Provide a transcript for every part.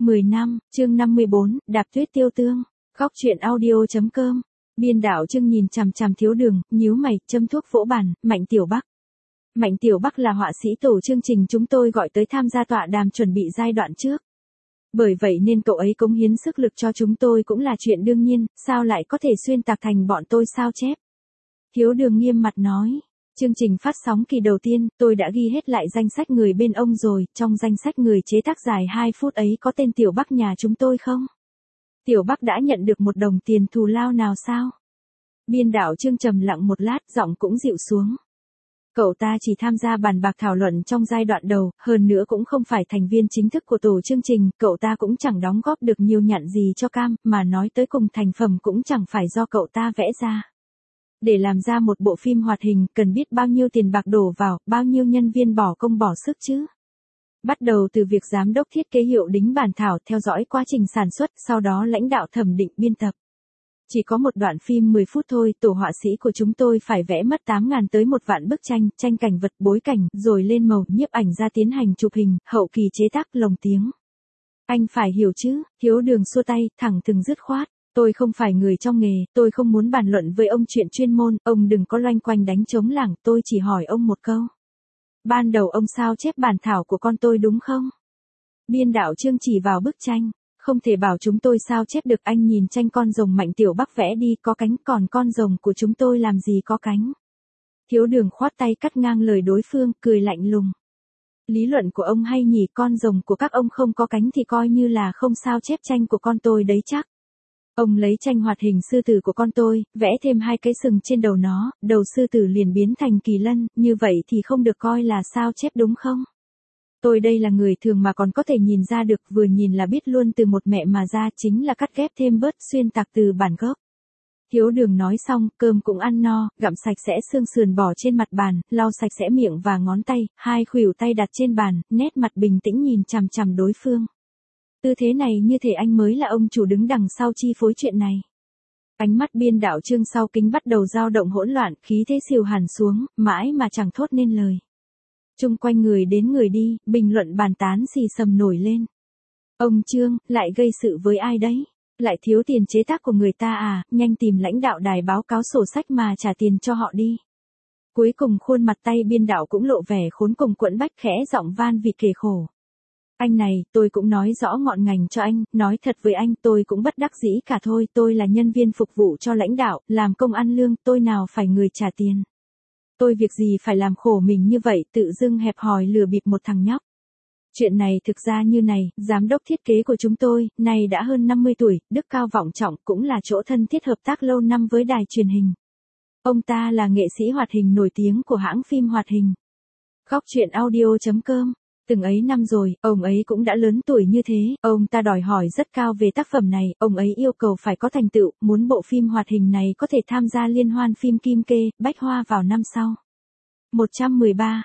10 năm, chương 54, đạp tuyết tiêu tương. Góc truyện audio.com. Biên đạo chương nhìn chằm chằm Thiếu Đường, nhíu mày, châm thuốc vỗ bàn, Mạnh Tiểu Bắc. Mạnh Tiểu Bắc là họa sĩ tổ chương trình chúng tôi gọi tới tham gia tọa đàm chuẩn bị giai đoạn trước. Bởi vậy nên cậu ấy cống hiến sức lực cho chúng tôi cũng là chuyện đương nhiên, sao lại có thể xuyên tạc thành bọn tôi sao chép. Thiếu Đường nghiêm mặt nói. Chương trình phát sóng kỳ đầu tiên, tôi đã ghi hết lại danh sách người bên ông rồi, trong danh sách người chế tác dài 2 phút ấy có tên Tiểu Bắc nhà chúng tôi không? Tiểu Bắc đã nhận được 1 đồng tiền thù lao nào sao? Biên đạo Chương trầm lặng một lát, giọng cũng dịu xuống. Cậu ta chỉ tham gia bàn bạc thảo luận trong giai đoạn đầu, hơn nữa cũng không phải thành viên chính thức của tổ chương trình, cậu ta cũng chẳng đóng góp được nhiều nhặn gì cho cam, mà nói tới cùng thành phẩm cũng chẳng phải do cậu ta vẽ ra. Để làm ra một bộ phim hoạt hình, cần biết bao nhiêu tiền bạc đổ vào, bao nhiêu nhân viên bỏ công bỏ sức chứ. Bắt đầu từ việc giám đốc thiết kế hiệu đính bản thảo, theo dõi quá trình sản xuất, sau đó lãnh đạo thẩm định biên tập. Chỉ có một đoạn phim 10 phút thôi, tổ họa sĩ của chúng tôi phải vẽ mất 8.000 tới 1 vạn bức tranh, tranh cảnh vật, bối cảnh, rồi lên màu, nhiếp ảnh ra tiến hành chụp hình, hậu kỳ chế tác, lồng tiếng. Anh phải hiểu chứ, Thiếu Đường xua tay, thẳng thừng dứt khoát. Tôi không phải người trong nghề, tôi không muốn bàn luận với ông chuyện chuyên môn, ông đừng có loanh quanh đánh trống lảng, tôi chỉ hỏi ông một câu. Ban đầu ông sao chép bản thảo của con tôi đúng không? Biên đạo Chương chỉ vào bức tranh, không thể bảo chúng tôi sao chép được, anh nhìn tranh con rồng Mạnh Tiểu Bắc vẽ đi, có cánh, còn con rồng của chúng tôi làm gì có cánh. Thiếu Đường khoát tay cắt ngang lời đối phương, cười lạnh lùng. Lý luận của ông hay nhỉ, con rồng của các ông không có cánh thì coi như là không sao chép tranh của con tôi đấy chắc. Ông lấy tranh hoạt hình sư tử của con tôi, vẽ thêm 2 cái sừng trên đầu nó, đầu sư tử liền biến thành kỳ lân, như vậy thì không được coi là sao chép đúng không? Tôi đây là người thường mà còn có thể nhìn ra được, vừa nhìn là biết luôn từ một mẹ mà ra, chính là cắt ghép thêm bớt xuyên tạc từ bản gốc. Thiếu Đường nói xong, cơm cũng ăn no, gặm sạch sẽ xương sườn bỏ trên mặt bàn, lau sạch sẽ miệng và ngón tay, 2 khuỷu tay đặt trên bàn, nét mặt bình tĩnh nhìn chằm chằm đối phương. Tư thế này như thể anh mới là ông chủ đứng đằng sau chi phối chuyện này. Ánh mắt biên đạo Chương sau kính bắt đầu dao động hỗn loạn, khí thế xìu hẳn xuống, mãi mà chẳng thốt nên lời. Chung quanh người đến người đi, bình luận bàn tán xì xầm nổi lên. Ông Chương, lại gây sự với ai đấy? Lại thiếu tiền chế tác của người ta à, nhanh tìm lãnh đạo đài báo cáo sổ sách mà trả tiền cho họ đi. Cuối cùng khuôn mặt tay biên đạo cũng lộ vẻ khốn cùng quẫn bách, khẽ giọng van vì kề khổ. Anh này, tôi cũng nói rõ ngọn ngành cho anh, nói thật với anh, tôi cũng bất đắc dĩ cả thôi, tôi là nhân viên phục vụ cho lãnh đạo, làm công ăn lương, tôi nào phải người trả tiền. Tôi việc gì phải làm khổ mình như vậy, tự dưng hẹp hòi lừa bịp một thằng nhóc. Chuyện này thực ra như này, giám đốc thiết kế của chúng tôi, này đã hơn 50 tuổi, đức cao vọng trọng, cũng là chỗ thân thiết hợp tác lâu năm với đài truyền hình. Ông ta là nghệ sĩ hoạt hình nổi tiếng của hãng phim hoạt hình. Góc truyện audio.com. Từng ấy năm rồi, ông ấy cũng đã lớn tuổi như thế, ông ta đòi hỏi rất cao về tác phẩm này, ông ấy yêu cầu phải có thành tựu, muốn bộ phim hoạt hình này có thể tham gia liên hoan phim Kim Kê, Bách Hoa vào năm sau. 113,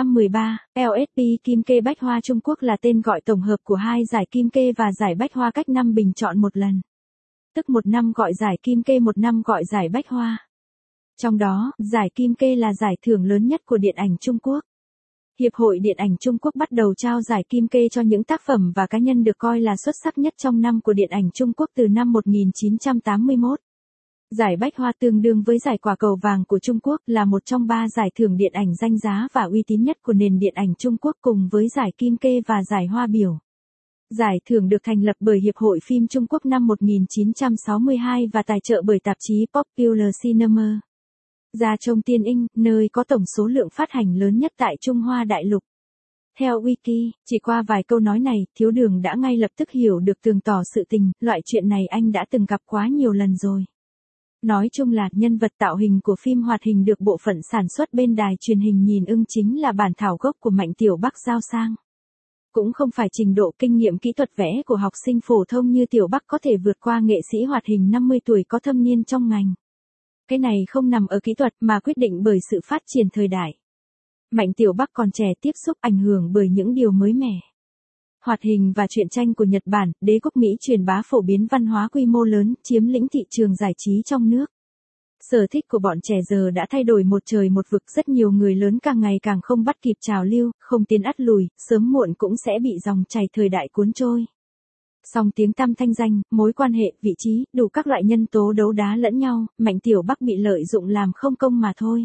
LSP Kim Kê Bách Hoa Trung Quốc là tên gọi tổng hợp của 2 giải Kim Kê và giải Bách Hoa cách năm bình chọn một lần. Tức một năm gọi giải Kim Kê, một năm gọi giải Bách Hoa. Trong đó, giải Kim Kê là giải thưởng lớn nhất của điện ảnh Trung Quốc. Hiệp hội Điện ảnh Trung Quốc bắt đầu trao giải Kim Kê cho những tác phẩm và cá nhân được coi là xuất sắc nhất trong năm của điện ảnh Trung Quốc từ năm 1981. Giải Bách Hoa tương đương với giải Quả Cầu Vàng của Trung Quốc, là một trong 3 giải thưởng điện ảnh danh giá và uy tín nhất của nền điện ảnh Trung Quốc cùng với giải Kim Kê và giải Hoa Biểu. Giải thưởng được thành lập bởi Hiệp hội Phim Trung Quốc năm 1962 và tài trợ bởi tạp chí Popular Cinema. Ra trong Tiên Inh, nơi có tổng số lượng phát hành lớn nhất tại Trung Hoa đại lục. Theo Wiki, chỉ qua vài câu nói này, Thiếu Đường đã ngay lập tức hiểu được tường tỏ sự tình, loại chuyện này anh đã từng gặp quá nhiều lần rồi. Nói chung là, nhân vật tạo hình của phim hoạt hình được bộ phận sản xuất bên đài truyền hình nhìn ưng chính là bản thảo gốc của Mạnh Tiểu Bắc giao sang. Cũng không phải trình độ kinh nghiệm kỹ thuật vẽ của học sinh phổ thông như Tiểu Bắc có thể vượt qua nghệ sĩ hoạt hình 50 tuổi có thâm niên trong ngành. Cái này không nằm ở kỹ thuật mà quyết định bởi sự phát triển thời đại. Mạnh Tiểu Bắc còn trẻ, tiếp xúc ảnh hưởng bởi những điều mới mẻ. Hoạt hình và truyện tranh của Nhật Bản, đế quốc Mỹ truyền bá phổ biến văn hóa quy mô lớn, chiếm lĩnh thị trường giải trí trong nước. Sở thích của bọn trẻ giờ đã thay đổi một trời một vực, rất nhiều người lớn càng ngày càng không bắt kịp trào lưu, không tiến ắt lùi, sớm muộn cũng sẽ bị dòng chảy thời đại cuốn trôi. Song tiếng tăm thanh danh, mối quan hệ, vị trí, đủ các loại nhân tố đấu đá lẫn nhau, Mạnh Tiểu Bắc bị lợi dụng làm không công mà thôi.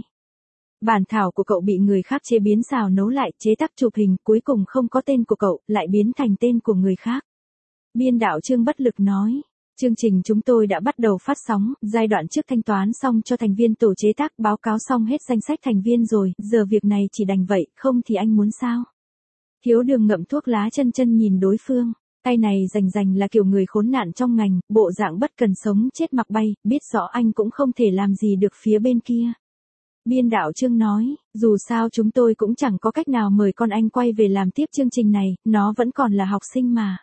Bản thảo của cậu bị người khác chế biến xào nấu lại, chế tác chụp hình, cuối cùng không có tên của cậu, lại biến thành tên của người khác. Biên đạo Trương bất lực nói. Chương trình chúng tôi đã bắt đầu phát sóng, giai đoạn trước thanh toán xong cho thành viên tổ chế tác, báo cáo xong hết danh sách thành viên rồi, giờ việc này chỉ đành vậy, không thì anh muốn sao? Thiếu Đường ngậm thuốc lá chân chân nhìn đối phương, tay này rành là kiểu người khốn nạn trong ngành, bộ dạng bất cần sống chết mặc bay, biết rõ anh cũng không thể làm gì được phía bên kia. Biên đạo Trương nói, dù sao chúng tôi cũng chẳng có cách nào mời con anh quay về làm tiếp chương trình này, nó vẫn còn là học sinh mà.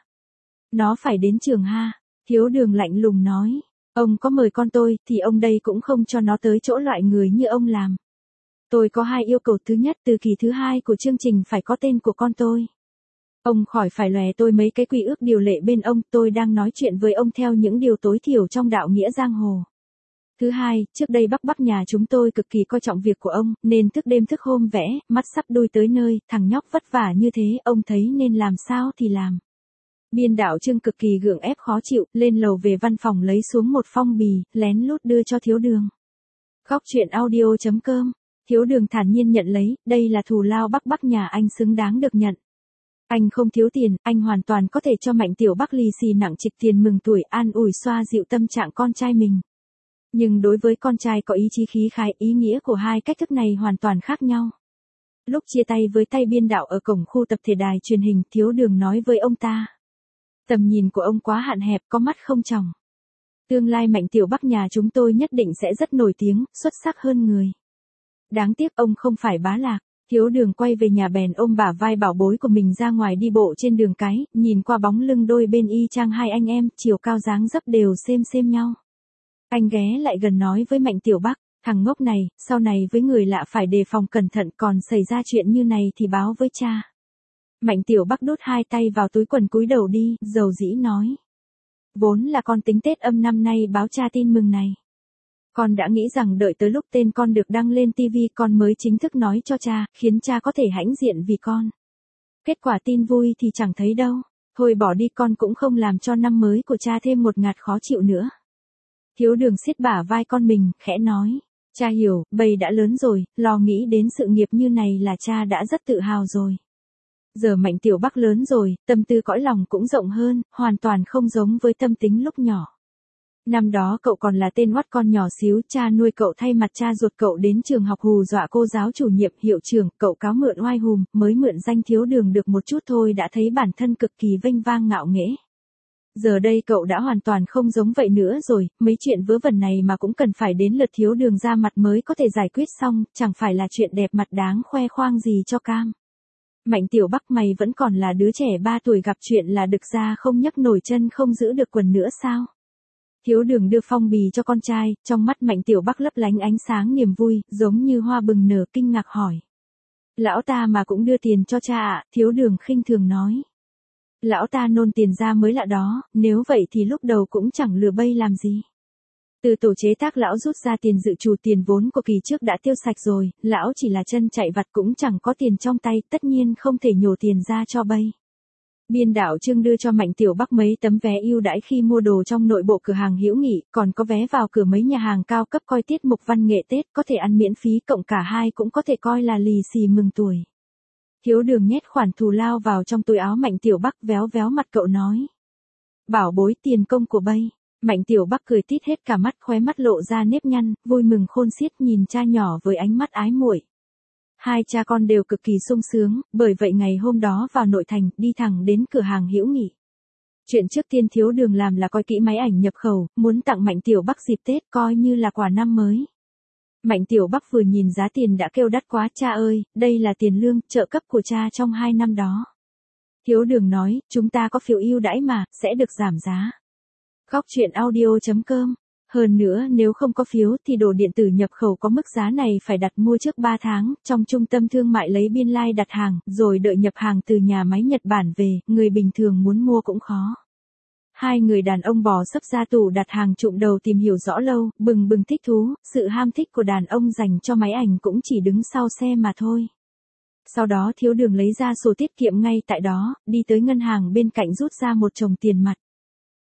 Nó phải đến trường ha. Thiếu Đường lạnh lùng nói, ông có mời con tôi, thì ông đây cũng không cho nó tới chỗ loại người như ông làm. Tôi có 2 yêu cầu, thứ nhất từ kỳ thứ 2 của chương trình phải có tên của con tôi. Ông khỏi phải lòe tôi mấy cái quy ước điều lệ bên ông, tôi đang nói chuyện với ông theo những điều tối thiểu trong đạo nghĩa giang hồ. Thứ hai, trước đây Bắc nhà chúng tôi cực kỳ coi trọng việc của ông, nên thức đêm thức hôm vẽ, mắt sắp đuôi tới nơi, thằng nhóc vất vả như thế, ông thấy nên làm sao thì làm. Biên đạo Trương cực kỳ gượng ép khó chịu, lên lầu về văn phòng lấy xuống một phong bì, lén lút đưa cho Thiếu Đường. Góc truyện audio.com, Thiếu Đường thản nhiên nhận lấy, đây là thù lao Bắc nhà anh xứng đáng được nhận. Anh không thiếu tiền, anh hoàn toàn có thể cho Mạnh Tiểu Bắc lì xì nặng trịch tiền mừng tuổi, an ủi xoa dịu tâm trạng con trai mình. Nhưng đối với con trai có ý chí khí khái, ý nghĩa của hai cách thức này hoàn toàn khác nhau. Lúc chia tay với tay biên đạo ở cổng khu tập thể đài truyền hình, Thiếu Đường nói với ông ta. Tầm nhìn của ông quá hạn hẹp, có mắt không tròng. Tương lai Mạnh Tiểu Bắc nhà chúng tôi nhất định sẽ rất nổi tiếng, xuất sắc hơn người. Đáng tiếc ông không phải Bá Lạc. Thiếu Đường quay về nhà bèn ôm bả vai bảo bối của mình ra ngoài đi bộ trên đường cái, nhìn qua bóng lưng đôi bên y chang hai anh em, chiều cao dáng dấp đều xem nhau. Anh ghé lại gần nói với Mạnh Tiểu Bắc, thằng ngốc này, sau này với người lạ phải đề phòng cẩn thận, còn xảy ra chuyện như này thì báo với cha. Mạnh Tiểu Bắc đút 2 tay vào túi quần cúi đầu đi, dầu dĩ nói. Vốn là con tính Tết Âm năm nay báo cha tin mừng này. Con đã nghĩ rằng đợi tới lúc tên con được đăng lên TV con mới chính thức nói cho cha, khiến cha có thể hãnh diện vì con. Kết quả tin vui thì chẳng thấy đâu, thôi bỏ đi, con cũng không làm cho năm mới của cha thêm một ngạt khó chịu nữa. Thiếu Đường siết bả vai con mình, khẽ nói, cha hiểu, bây đã lớn rồi, lo nghĩ đến sự nghiệp như này là cha đã rất tự hào rồi. Giờ Mạnh Tiểu Bắc lớn rồi, tâm tư cõi lòng cũng rộng hơn, hoàn toàn không giống với tâm tính lúc nhỏ. Năm đó cậu còn là tên oắt con nhỏ xíu, cha nuôi cậu thay mặt cha ruột cậu đến trường học hù dọa cô giáo chủ nhiệm, hiệu trưởng, cậu cáo mượn oai hùm, mới mượn danh Thiếu Đường được một chút thôi đã thấy bản thân cực kỳ vênh vang ngạo nghễ. Giờ đây cậu đã hoàn toàn không giống vậy nữa rồi, mấy chuyện vớ vẩn này mà cũng cần phải đến lượt Thiếu Đường ra mặt mới có thể giải quyết xong, chẳng phải là chuyện đẹp mặt đáng khoe khoang gì cho cam. Mạnh Tiểu Bắc mày vẫn còn là đứa trẻ 3 tuổi gặp chuyện là đực ra không nhấc nổi chân không giữ được quần nữa sao? Thiếu Đường đưa phong bì cho con trai, trong mắt Mạnh Tiểu Bắc lấp lánh ánh sáng niềm vui, giống như hoa bừng nở, kinh ngạc hỏi. Lão ta mà cũng đưa tiền cho cha ạ, Thiếu Đường khinh thường nói. Lão ta nôn tiền ra mới lạ đó, nếu vậy thì lúc đầu cũng chẳng lừa bây làm gì. Từ tổ chế tác lão rút ra tiền dự trù, tiền vốn của kỳ trước đã tiêu sạch rồi, lão chỉ là chân chạy vặt cũng chẳng có tiền trong tay, tất nhiên không thể nhổ tiền ra cho bây. Biên đạo Trương đưa cho Mạnh Tiểu Bắc mấy tấm vé ưu đãi khi mua đồ trong nội bộ cửa hàng Hữu Nghị, còn có vé vào cửa mấy nhà hàng cao cấp coi tiết mục văn nghệ Tết, có thể ăn miễn phí, cộng cả hai cũng có thể coi là lì xì mừng tuổi. Thiếu Đường nhét khoản thù lao vào trong túi áo Mạnh Tiểu Bắc, véo véo mặt cậu nói. Bảo bối, tiền công của bây. Mạnh Tiểu Bắc cười tít hết cả mắt, khóe mắt lộ ra nếp nhăn, vui mừng khôn xiết nhìn cha nhỏ với ánh mắt ái muội. Hai cha con đều cực kỳ sung sướng, bởi vậy ngày hôm đó vào nội thành, đi thẳng đến cửa hàng Hữu Nghị. Chuyện trước tiên Thiếu Đường làm là coi kỹ máy ảnh nhập khẩu, muốn tặng Mạnh Tiểu Bắc dịp Tết coi như là quà năm mới. Mạnh Tiểu Bắc vừa nhìn giá tiền đã kêu đắt quá, cha ơi, đây là tiền lương, trợ cấp của cha trong 2 năm đó. Thiếu Đường nói, chúng ta có phiếu ưu đãi mà, sẽ được giảm giá. Góc truyện audio.com. Hơn nữa nếu không có phiếu thì đồ điện tử nhập khẩu có mức giá này phải đặt mua trước 3 tháng, trong trung tâm thương mại lấy biên lai đặt hàng, rồi đợi nhập hàng từ nhà máy Nhật Bản về, người bình thường muốn mua cũng khó. Hai người đàn ông bò sấp ra tủ đặt hàng trụm đầu tìm hiểu rõ lâu, bừng bừng thích thú, sự ham thích của đàn ông dành cho máy ảnh cũng chỉ đứng sau xe mà thôi. Sau đó Thiếu Đường lấy ra sổ tiết kiệm ngay tại đó, đi tới ngân hàng bên cạnh rút ra một chồng tiền mặt.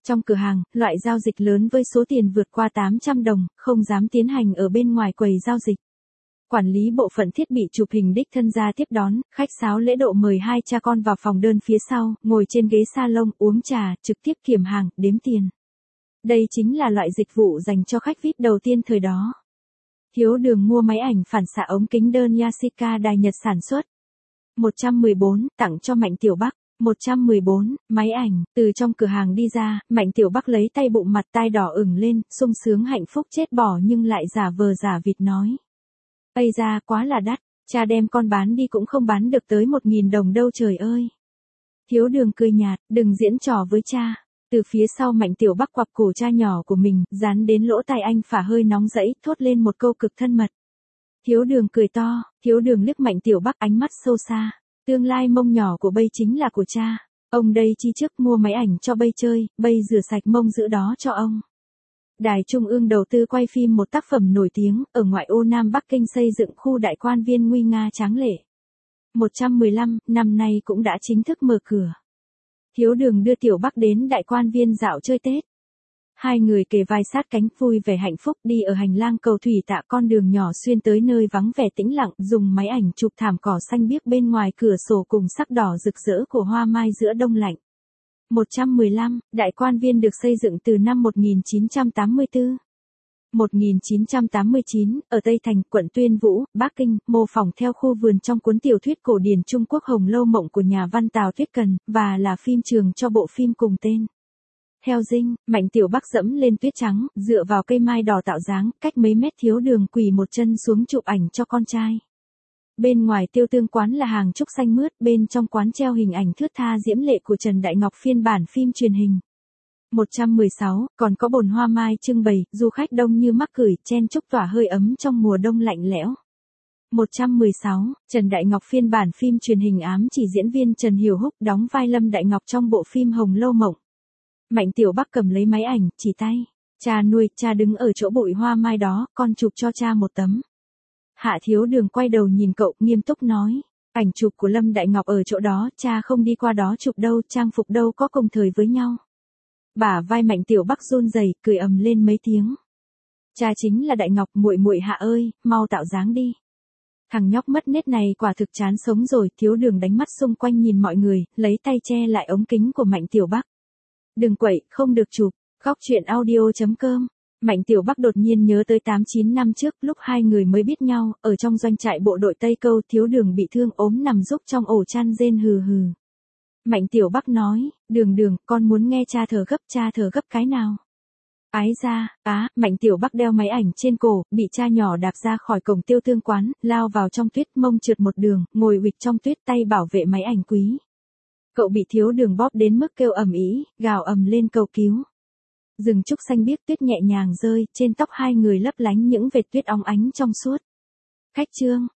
Trong cửa hàng, loại giao dịch lớn với số tiền vượt qua 800 đồng, không dám tiến hành ở bên ngoài quầy giao dịch. Quản lý bộ phận thiết bị chụp hình đích thân ra tiếp đón, khách sáo lễ độ mời hai cha con vào phòng đơn phía sau, ngồi trên ghế salon uống trà, trực tiếp kiểm hàng, đếm tiền. Đây chính là loại dịch vụ dành cho khách VIP đầu tiên thời đó. Thiếu Đường mua máy ảnh phản xạ ống kính đơn Yashica Đài Nhật sản xuất. 114, tặng cho Mạnh Tiểu Bắc. 114, máy ảnh, từ trong cửa hàng đi ra, Mạnh Tiểu Bắc lấy tay bụng mặt tai đỏ ửng lên, sung sướng hạnh phúc chết bỏ nhưng lại giả vờ giả vịt nói. Ây da, quá là đắt, cha đem con bán đi cũng không bán được tới 1.000 đồng đâu trời ơi. Thiếu Đường cười nhạt, đừng diễn trò với cha. Từ phía sau Mạnh Tiểu Bắc quặp cổ cha nhỏ của mình, dán đến lỗ tai anh phả hơi nóng rẫy, thốt lên một câu cực thân mật. Thiếu Đường cười to, Thiếu Đường liếc Mạnh Tiểu Bắc ánh mắt sâu xa. Tương lai mông nhỏ của bây chính là của cha. Ông đây chi trước mua máy ảnh cho bây chơi, bây rửa sạch mông giữ đó cho ông. Đài Trung ương đầu tư quay phim một tác phẩm nổi tiếng, ở ngoại ô Nam Bắc Kinh xây dựng khu đại quan viên nguy nga tráng lệ. 115, năm nay cũng đã chính thức mở cửa. Thiếu Đường đưa Tiểu Bắc đến đại quan viên dạo chơi Tết. Hai người kề vai sát cánh vui vẻ hạnh phúc đi ở hành lang cầu thủy tạ con đường nhỏ xuyên tới nơi vắng vẻ tĩnh lặng, dùng máy ảnh chụp thảm cỏ xanh biếc bên ngoài cửa sổ cùng sắc đỏ rực rỡ của hoa mai giữa đông lạnh. 115, đại quan viên được xây dựng từ năm 1984. 1989, ở Tây Thành, quận Tuyên Vũ, Bắc Kinh, mô phỏng theo khu vườn trong cuốn tiểu thuyết cổ điển Trung Quốc Hồng Lâu Mộng của nhà văn Tào Tuyết Cần, và là phim trường cho bộ phim cùng tên. Theo dinh, Mạnh Tiểu Bắc dẫm lên tuyết trắng, dựa vào cây mai đỏ tạo dáng, cách mấy mét Thiếu Đường quỳ một chân xuống chụp ảnh cho con trai. Bên ngoài Tiêu Tương quán là hàng trúc xanh mướt, bên trong quán treo hình ảnh thướt tha diễm lệ của Trần Đại Ngọc phiên bản phim truyền hình. 116, còn có bồn hoa mai trưng bày, du khách đông như mắc cười, chen chúc tỏa hơi ấm trong mùa đông lạnh lẽo. 116, Trần Đại Ngọc phiên bản phim truyền hình ám chỉ diễn viên Trần Hiểu Húc đóng vai Lâm Đại Ngọc trong bộ phim Hồng Lâu Mộng. Mạnh Tiểu Bắc cầm lấy máy ảnh, chỉ tay. Cha nuôi, cha đứng ở chỗ bụi hoa mai đó, con chụp cho cha một tấm. Hạ Thiếu Đường quay đầu nhìn cậu, nghiêm túc nói. Ảnh chụp của Lâm Đại Ngọc ở chỗ đó, cha không đi qua đó chụp đâu, trang phục đâu có cùng thời với nhau. Bả vai Mạnh Tiểu Bắc run rẩy, cười ầm lên mấy tiếng. Cha chính là Đại Ngọc, muội muội Hạ ơi, mau tạo dáng đi. Thằng nhóc mất nết này quả thực chán sống rồi. Thiếu Đường đánh mắt xung quanh nhìn mọi người, lấy tay che lại ống kính của Mạnh Tiểu Bắc. Đừng quậy, không được chụp. Góc chuyện audio.com. Mạnh Tiểu Bắc đột nhiên nhớ tới 8-9 năm trước, lúc hai người mới biết nhau, ở trong doanh trại bộ đội Tây Câu, Thiếu Đường bị thương ốm nằm giúp trong ổ chăn rên hừ hừ. Mạnh Tiểu Bắc nói, Đường, con muốn nghe cha thở gấp cái nào? Ái ra, Mạnh Tiểu Bắc đeo máy ảnh trên cổ, bị cha nhỏ đạp ra khỏi cổng Tiêu Tương quán, lao vào trong tuyết, mông trượt một đường, ngồi huỵch trong tuyết, tay bảo vệ máy ảnh quý. Cậu bị Thiếu Đường bóp đến mức kêu ầm ĩ, gào ầm lên cầu cứu. Rừng trúc xanh biếc, tuyết nhẹ nhàng rơi, trên tóc hai người lấp lánh những vệt tuyết óng ánh trong suốt. Khách trương,